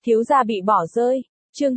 Thiếu gia bị bỏ rơi. Chương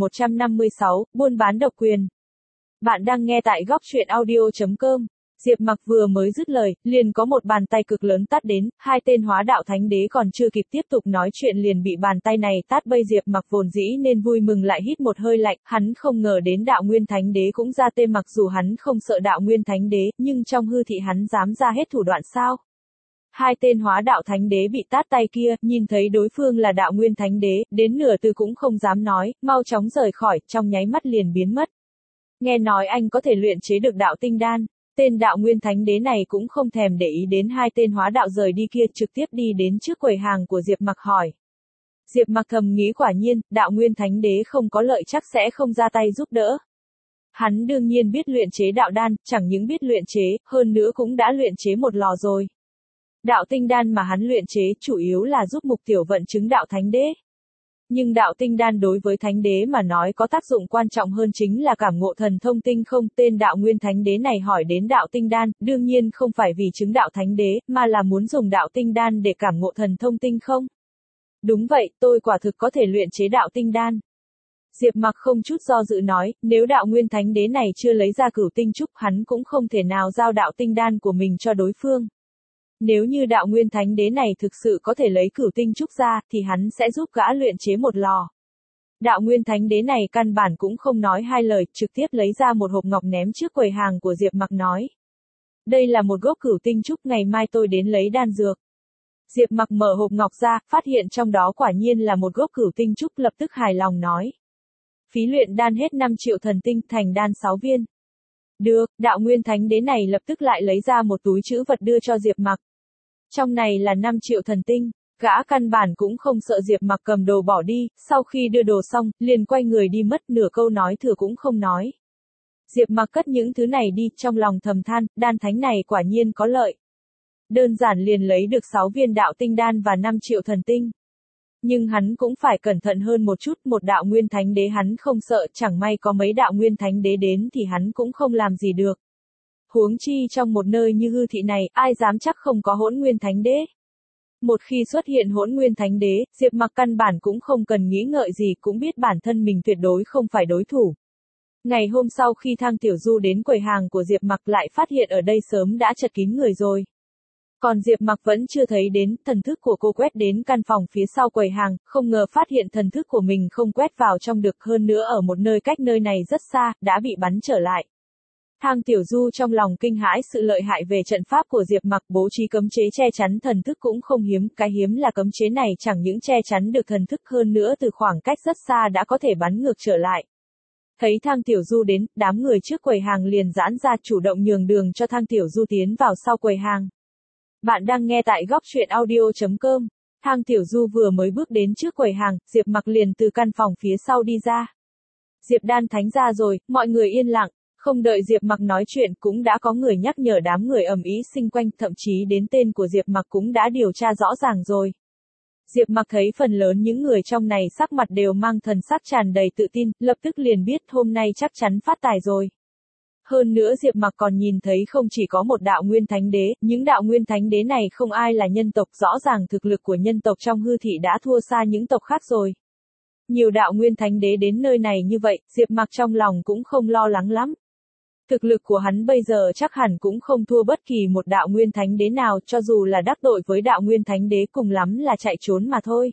2156, buôn bán độc quyền. Bạn đang nghe tại góc truyện audio.com. Diệp Mặc vừa mới dứt lời, liền có một bàn tay cực lớn tát đến, hai tên hóa đạo thánh đế còn chưa kịp tiếp tục nói chuyện liền bị bàn tay này tát bay. Diệp Mặc vốn dĩ nên vui mừng lại hít một hơi lạnh, hắn không ngờ đến đạo nguyên thánh đế cũng ra tay. Mặc dù hắn không sợ đạo nguyên thánh đế, nhưng trong hư thị hắn dám ra hết thủ đoạn sao? Hai tên hóa đạo thánh đế bị tát tay kia, nhìn thấy đối phương là đạo nguyên thánh đế, đến nửa từ cũng không dám nói, mau chóng rời khỏi, trong nháy mắt liền biến mất. Nghe nói anh có thể luyện chế được đạo tinh đan. Tên đạo nguyên thánh đế này cũng không thèm để ý đến hai tên hóa đạo rời đi kia, trực tiếp đi đến trước quầy hàng của Diệp Mặc hỏi. Diệp Mặc thầm nghĩ quả nhiên, đạo nguyên thánh đế không có lợi chắc sẽ không ra tay giúp đỡ. Hắn đương nhiên biết luyện chế đạo đan, chẳng những biết luyện chế, hơn nữa cũng đã luyện chế một lò rồi. Đạo tinh đan mà hắn luyện chế chủ yếu là giúp mục tiểu vận chứng đạo thánh đế. Nhưng đạo tinh đan đối với thánh đế mà nói có tác dụng quan trọng hơn chính là cảm ngộ thần thông tinh không. Tên đạo nguyên thánh đế này hỏi đến đạo tinh đan, đương nhiên không phải vì chứng đạo thánh đế, mà là muốn dùng đạo tinh đan để cảm ngộ thần thông tinh không. Đúng vậy, tôi quả thực có thể luyện chế đạo tinh đan. Diệp Mặc không chút do dự nói, nếu đạo nguyên thánh đế này chưa lấy ra cửu tinh trúc, hắn cũng không thể nào giao đạo tinh đan của mình cho đối phương. Nếu như đạo nguyên thánh đế này thực sự có thể lấy cửu tinh trúc ra, thì hắn sẽ giúp gã luyện chế một lò. Đạo nguyên thánh đế này căn bản cũng không nói hai lời, trực tiếp lấy ra một hộp ngọc ném trước quầy hàng của Diệp Mặc nói. Đây là một gốc cửu tinh trúc, ngày mai tôi đến lấy đan dược. Diệp Mặc mở hộp ngọc ra, phát hiện trong đó quả nhiên là một gốc cửu tinh trúc, lập tức hài lòng nói. Phí luyện đan hết 5 triệu thần tinh, thành đan 6 viên. Được, đạo nguyên thánh đế này lập tức lại lấy ra một túi trữ vật đưa cho Diệp Mặc. Trong này là 5 triệu thần tinh, gã căn bản cũng không sợ Diệp Mặc cầm đồ bỏ đi, sau khi đưa đồ xong, liền quay người đi mất, nửa câu nói thừa cũng không nói. Diệp Mặc cất những thứ này đi, trong lòng thầm than, đan thánh này quả nhiên có lợi. Đơn giản liền lấy được 6 viên đạo tinh đan và 5 triệu thần tinh. Nhưng hắn cũng phải cẩn thận hơn một chút, một đạo nguyên thánh đế hắn không sợ, chẳng may có mấy đạo nguyên thánh đế đến thì hắn cũng không làm gì được. Huống chi trong một nơi như hư thị này, ai dám chắc không có hỗn nguyên thánh đế. Một khi xuất hiện hỗn nguyên thánh đế, Diệp Mặc căn bản cũng không cần nghĩ ngợi gì, cũng biết bản thân mình tuyệt đối không phải đối thủ. Ngày hôm sau khi Thang Tiểu Du đến quầy hàng của Diệp Mặc lại phát hiện ở đây sớm đã chật kín người rồi. Còn Diệp Mặc vẫn chưa thấy đến, thần thức của cô quét đến căn phòng phía sau quầy hàng, không ngờ phát hiện thần thức của mình không quét vào trong được, hơn nữa ở một nơi cách nơi này rất xa, đã bị bắn trở lại. Thang Tiểu Du trong lòng kinh hãi sự lợi hại về trận pháp của Diệp Mặc, bố trí cấm chế che chắn thần thức cũng không hiếm, cái hiếm là cấm chế này chẳng những che chắn được thần thức, hơn nữa từ khoảng cách rất xa đã có thể bắn ngược trở lại. Thấy Thang Tiểu Du đến, đám người trước quầy hàng liền giãn ra, chủ động nhường đường cho Thang Tiểu Du tiến vào sau quầy hàng. Bạn đang nghe tại góc truyện audio.com. Thang Tiểu Du vừa mới bước đến trước quầy hàng, Diệp Mặc liền từ căn phòng phía sau đi ra. Diệp đan thánh ra rồi, mọi người yên lặng. Không đợi Diệp Mặc nói chuyện cũng đã có người nhắc nhở, đám người ầm ĩ xung quanh, thậm chí đến tên của Diệp Mặc cũng đã điều tra rõ ràng rồi. Diệp Mặc thấy phần lớn những người trong này sắc mặt đều mang thần sắc tràn đầy tự tin, lập tức liền biết hôm nay chắc chắn phát tài rồi. Hơn nữa Diệp Mặc còn nhìn thấy không chỉ có một đạo nguyên thánh đế, những đạo nguyên thánh đế này không ai là nhân tộc, rõ ràng thực lực của nhân tộc trong hư thị đã thua xa những tộc khác rồi. Nhiều đạo nguyên thánh đế đến nơi này như vậy, Diệp Mặc trong lòng cũng không lo lắng lắm. Thực lực của hắn bây giờ chắc hẳn cũng không thua bất kỳ một đạo nguyên thánh đế nào, cho dù là đắc tội với đạo nguyên thánh đế cùng lắm là chạy trốn mà thôi.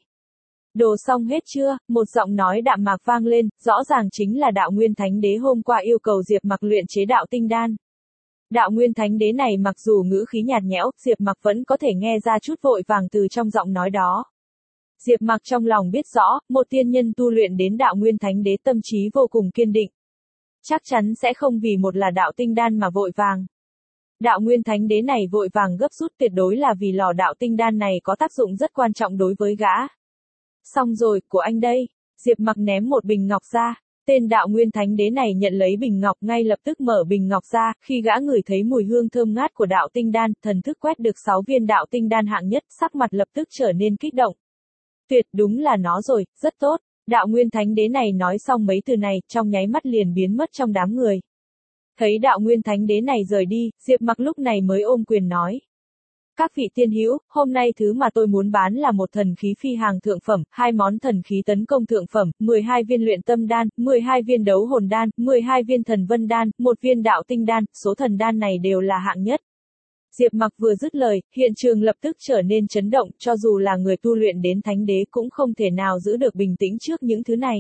Đồ xong hết chưa? Một giọng nói đạm mạc vang lên, rõ ràng chính là đạo nguyên thánh đế hôm qua yêu cầu Diệp Mặc luyện chế đạo tinh đan. Đạo nguyên thánh đế này mặc dù ngữ khí nhạt nhẽo, Diệp Mặc vẫn có thể nghe ra chút vội vàng từ trong giọng nói đó. Diệp Mặc trong lòng biết rõ, một tiên nhân tu luyện đến đạo nguyên thánh đế tâm trí vô cùng kiên định. Chắc chắn sẽ không vì một là đạo tinh đan mà vội vàng. Đạo nguyên thánh đế này vội vàng gấp rút tuyệt đối là vì lò đạo tinh đan này có tác dụng rất quan trọng đối với gã. Xong rồi, của anh đây. Diệp Mặc ném một bình ngọc ra. Tên đạo nguyên thánh đế này nhận lấy bình ngọc, ngay lập tức mở bình ngọc ra, khi gã ngửi thấy mùi hương thơm ngát của đạo tinh đan, thần thức quét được 6 viên đạo tinh đan hạng nhất, sắc mặt lập tức trở nên kích động. Tuyệt, đúng là nó rồi, rất tốt. Đạo nguyên thánh đế này nói xong mấy từ này, trong nháy mắt liền biến mất trong đám người. Thấy đạo nguyên thánh đế này rời đi, Diệp Mặc lúc này mới ôm quyền nói. Các vị tiên hữu, hôm nay thứ mà tôi muốn bán là một thần khí phi hàng thượng phẩm, 2 món thần khí tấn công thượng phẩm, 12 viên luyện tâm đan, 12 viên đấu hồn đan, 12 viên thần vân đan, 1 viên đạo tinh đan, số thần đan này đều là hạng nhất. Diệp Mặc vừa dứt lời, hiện trường lập tức trở nên chấn động, cho dù là người tu luyện đến thánh đế cũng không thể nào giữ được bình tĩnh trước những thứ này.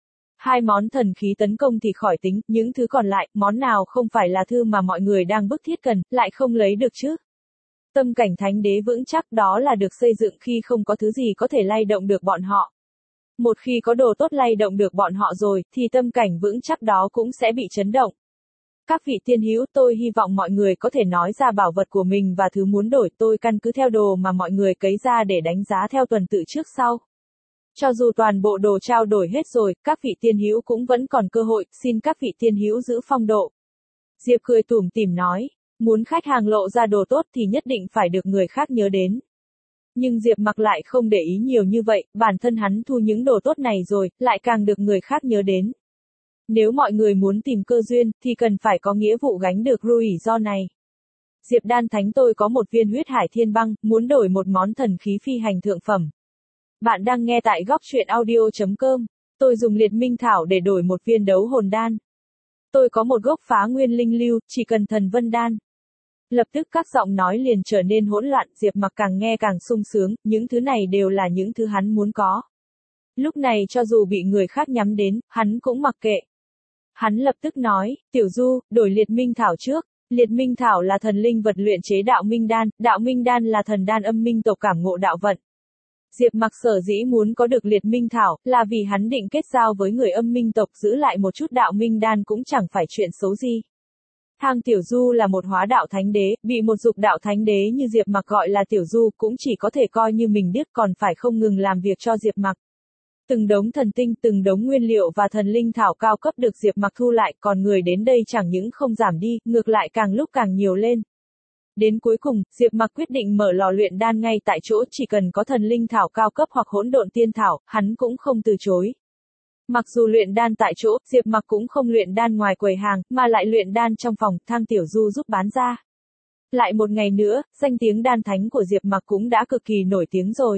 2 món thần khí tấn công thì khỏi tính, những thứ còn lại, món nào không phải là thứ mà mọi người đang bức thiết cần, lại không lấy được chứ. Tâm cảnh thánh đế vững chắc đó là được xây dựng khi không có thứ gì có thể lay động được bọn họ. Một khi có đồ tốt lay động được bọn họ rồi, thì tâm cảnh vững chắc đó cũng sẽ bị chấn động. Các vị tiên hữu, tôi hy vọng mọi người có thể nói ra bảo vật của mình và thứ muốn đổi, tôi căn cứ theo đồ mà mọi người cấy ra để đánh giá theo tuần tự trước sau. Cho dù toàn bộ đồ trao đổi hết rồi, các vị tiên hữu cũng vẫn còn cơ hội, xin các vị tiên hữu giữ phong độ. Diệp cười tủm tỉm nói, muốn khách hàng lộ ra đồ tốt thì nhất định phải được người khác nhớ đến. Nhưng Diệp Mặc lại không để ý nhiều như vậy, bản thân hắn thu những đồ tốt này rồi, lại càng được người khác nhớ đến. Nếu mọi người muốn tìm cơ duyên, thì cần phải có nghĩa vụ gánh được rủi ro này. Diệp Đan Thánh, tôi có một viên huyết hải thiên băng, muốn đổi một món thần khí phi hành thượng phẩm. Bạn đang nghe tại góc truyện audio.com. Tôi dùng liệt minh thảo để đổi một viên đấu hồn đan. Tôi có một gốc phá nguyên linh lưu, chỉ cần thần vân đan. Lập tức các giọng nói liền trở nên hỗn loạn, Diệp Mặc càng nghe càng sung sướng, những thứ này đều là những thứ hắn muốn có. Lúc này cho dù bị người khác nhắm đến, hắn cũng mặc kệ. Hắn lập tức nói, Tiểu Du, đổi liệt minh thảo trước. Liệt minh thảo là thần linh vật luyện chế đạo minh đan là thần đan âm minh tộc cảm ngộ đạo vận. Diệp Mặc sở dĩ muốn có được liệt minh thảo, là vì hắn định kết giao với người âm minh tộc, giữ lại một chút đạo minh đan cũng chẳng phải chuyện xấu gì. Thang Tiểu Du là một hóa đạo thánh đế, bị một dục đạo thánh đế như Diệp Mặc gọi là Tiểu Du cũng chỉ có thể coi như mình điếc, còn phải không ngừng làm việc cho Diệp Mặc. Từng đống thần tinh, từng đống nguyên liệu và thần linh thảo cao cấp được Diệp Mặc thu lại, còn người đến đây chẳng những không giảm đi, ngược lại càng lúc càng nhiều lên. Đến cuối cùng, Diệp Mặc quyết định mở lò luyện đan ngay tại chỗ, chỉ cần có thần linh thảo cao cấp hoặc hỗn độn tiên thảo, hắn cũng không từ chối. Mặc dù luyện đan tại chỗ, Diệp Mặc cũng không luyện đan ngoài quầy hàng, mà lại luyện đan trong phòng, Thang Tiểu Du giúp bán ra. Lại một ngày nữa, danh tiếng đan thánh của Diệp Mặc cũng đã cực kỳ nổi tiếng rồi.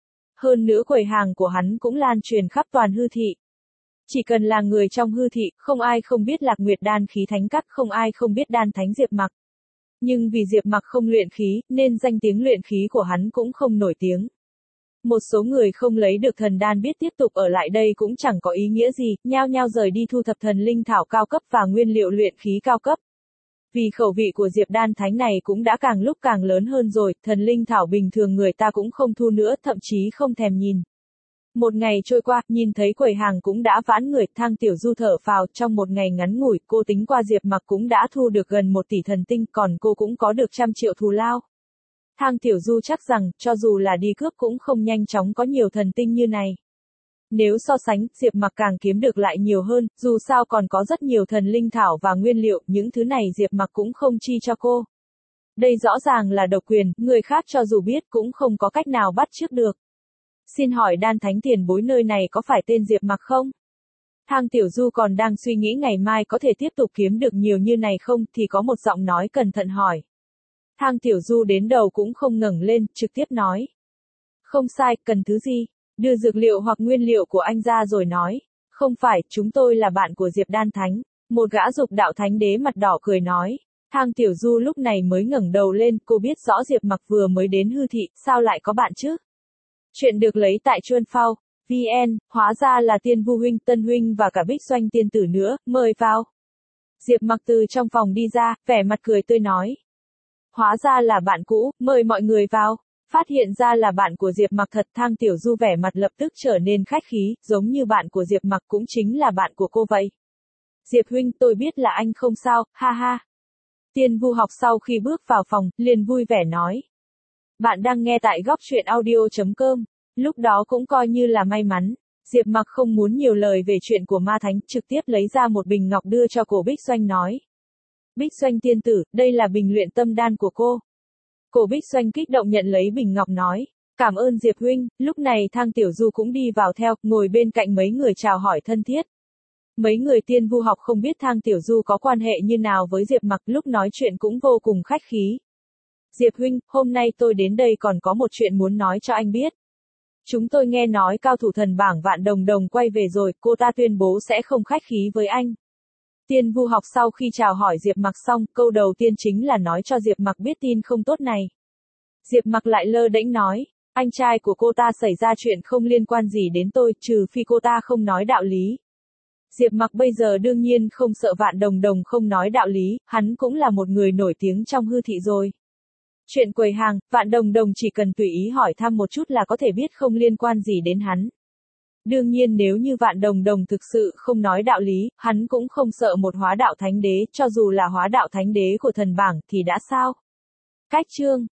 Hơn nữa quầy hàng của hắn cũng lan truyền khắp toàn hư thị. Chỉ cần là người trong hư thị, không ai không biết Lạc Nguyệt đan khí thánh các, không ai không biết đan thánh Diệp Mặc. Nhưng vì Diệp Mặc không luyện khí, nên danh tiếng luyện khí của hắn cũng không nổi tiếng. Một số người không lấy được thần đan biết tiếp tục ở lại đây cũng chẳng có ý nghĩa gì, nhao nhao rời đi thu thập thần linh thảo cao cấp và nguyên liệu luyện khí cao cấp. Vì khẩu vị của Diệp Đan Thánh này cũng đã càng lúc càng lớn hơn rồi, thần linh thảo bình thường người ta cũng không thu nữa, thậm chí không thèm nhìn. Một ngày trôi qua, nhìn thấy quầy hàng cũng đã vãn người, Thang Tiểu Du thở phào, trong một ngày ngắn ngủi, cô tính qua Diệp Mặc cũng đã thu được gần 1 tỷ thần tinh, còn cô cũng có được 100 triệu thù lao. Thang Tiểu Du chắc rằng, cho dù là đi cướp cũng không nhanh chóng có nhiều thần tinh như này. Nếu so sánh, Diệp Mặc càng kiếm được lại nhiều hơn, dù sao còn có rất nhiều thần linh thảo và nguyên liệu, những thứ này Diệp Mặc cũng không chi cho cô. Đây rõ ràng là độc quyền, người khác cho dù biết cũng không có cách nào bắt chước được. Xin hỏi đan thánh tiền bối nơi này có phải tên Diệp Mặc không? Thang Tiểu Du còn đang suy nghĩ ngày mai có thể tiếp tục kiếm được nhiều như này không, thì có một giọng nói cẩn thận hỏi. Thang Tiểu Du đến đầu cũng không ngẩng lên, trực tiếp nói. Không sai, cần thứ gì? Đưa dược liệu hoặc nguyên liệu của anh ra rồi nói. Không phải, chúng tôi là bạn của Diệp Đan Thánh. Một gã dục đạo thánh đế mặt đỏ cười nói. Thang Tiểu Du lúc này mới ngẩng đầu lên, cô biết rõ Diệp Mặc vừa mới đến hư thị, sao lại có bạn chứ? Chuyện được lấy tại Chuan Phao, VN, hóa ra là Tiên Vu huynh, Tân huynh và cả Bích Doanh tiên tử nữa, mời vào. Diệp Mặc từ trong phòng đi ra, vẻ mặt cười tươi nói. Hóa ra là bạn cũ, mời mọi người vào. Phát hiện ra là bạn của Diệp Mặc thật, Thang Tiểu Du vẻ mặt lập tức trở nên khách khí, giống như bạn của Diệp Mặc cũng chính là bạn của cô vậy. Diệp huynh, tôi biết là anh không sao, ha ha. Tiên Vu học sau khi bước vào phòng, liền vui vẻ nói. Bạn đang nghe tại góc truyện audio.com. Lúc đó cũng coi như là may mắn. Diệp Mặc không muốn nhiều lời về chuyện của ma thánh, trực tiếp lấy ra một bình ngọc đưa cho cổ Bích Doanh nói. Bích Doanh tiên tử, đây là bình luyện tâm đan của cô. Cổ Bích Doanh kích động nhận lấy bình ngọc nói. Cảm ơn Diệp huynh, lúc này Thang Tiểu Du cũng đi vào theo, ngồi bên cạnh mấy người chào hỏi thân thiết. Mấy người Tiên Vu học không biết Thang Tiểu Du có quan hệ như nào với Diệp Mặc, lúc nói chuyện cũng vô cùng khách khí. Diệp huynh, hôm nay tôi đến đây còn có một chuyện muốn nói cho anh biết. Chúng tôi nghe nói cao thủ thần bảng Vạn Đồng Đồng quay về rồi, cô ta tuyên bố sẽ không khách khí với anh. Tiên Vu Học sau khi chào hỏi Diệp Mặc xong, câu đầu tiên chính là nói cho Diệp Mặc biết tin không tốt này. Diệp Mặc lại lơ đễnh nói, anh trai của cô ta xảy ra chuyện không liên quan gì đến tôi, trừ phi cô ta không nói đạo lý. Diệp Mặc bây giờ đương nhiên không sợ Vạn Đồng Đồng không nói đạo lý, hắn cũng là một người nổi tiếng trong hư thị rồi. Chuyện quầy hàng, Vạn Đồng Đồng chỉ cần tùy ý hỏi thăm một chút là có thể biết không liên quan gì đến hắn. Đương nhiên nếu như Vạn Đồng Đồng thực sự không nói đạo lý, hắn cũng không sợ một hóa đạo thánh đế, cho dù là hóa đạo thánh đế của thần bảng thì đã sao? Cách chương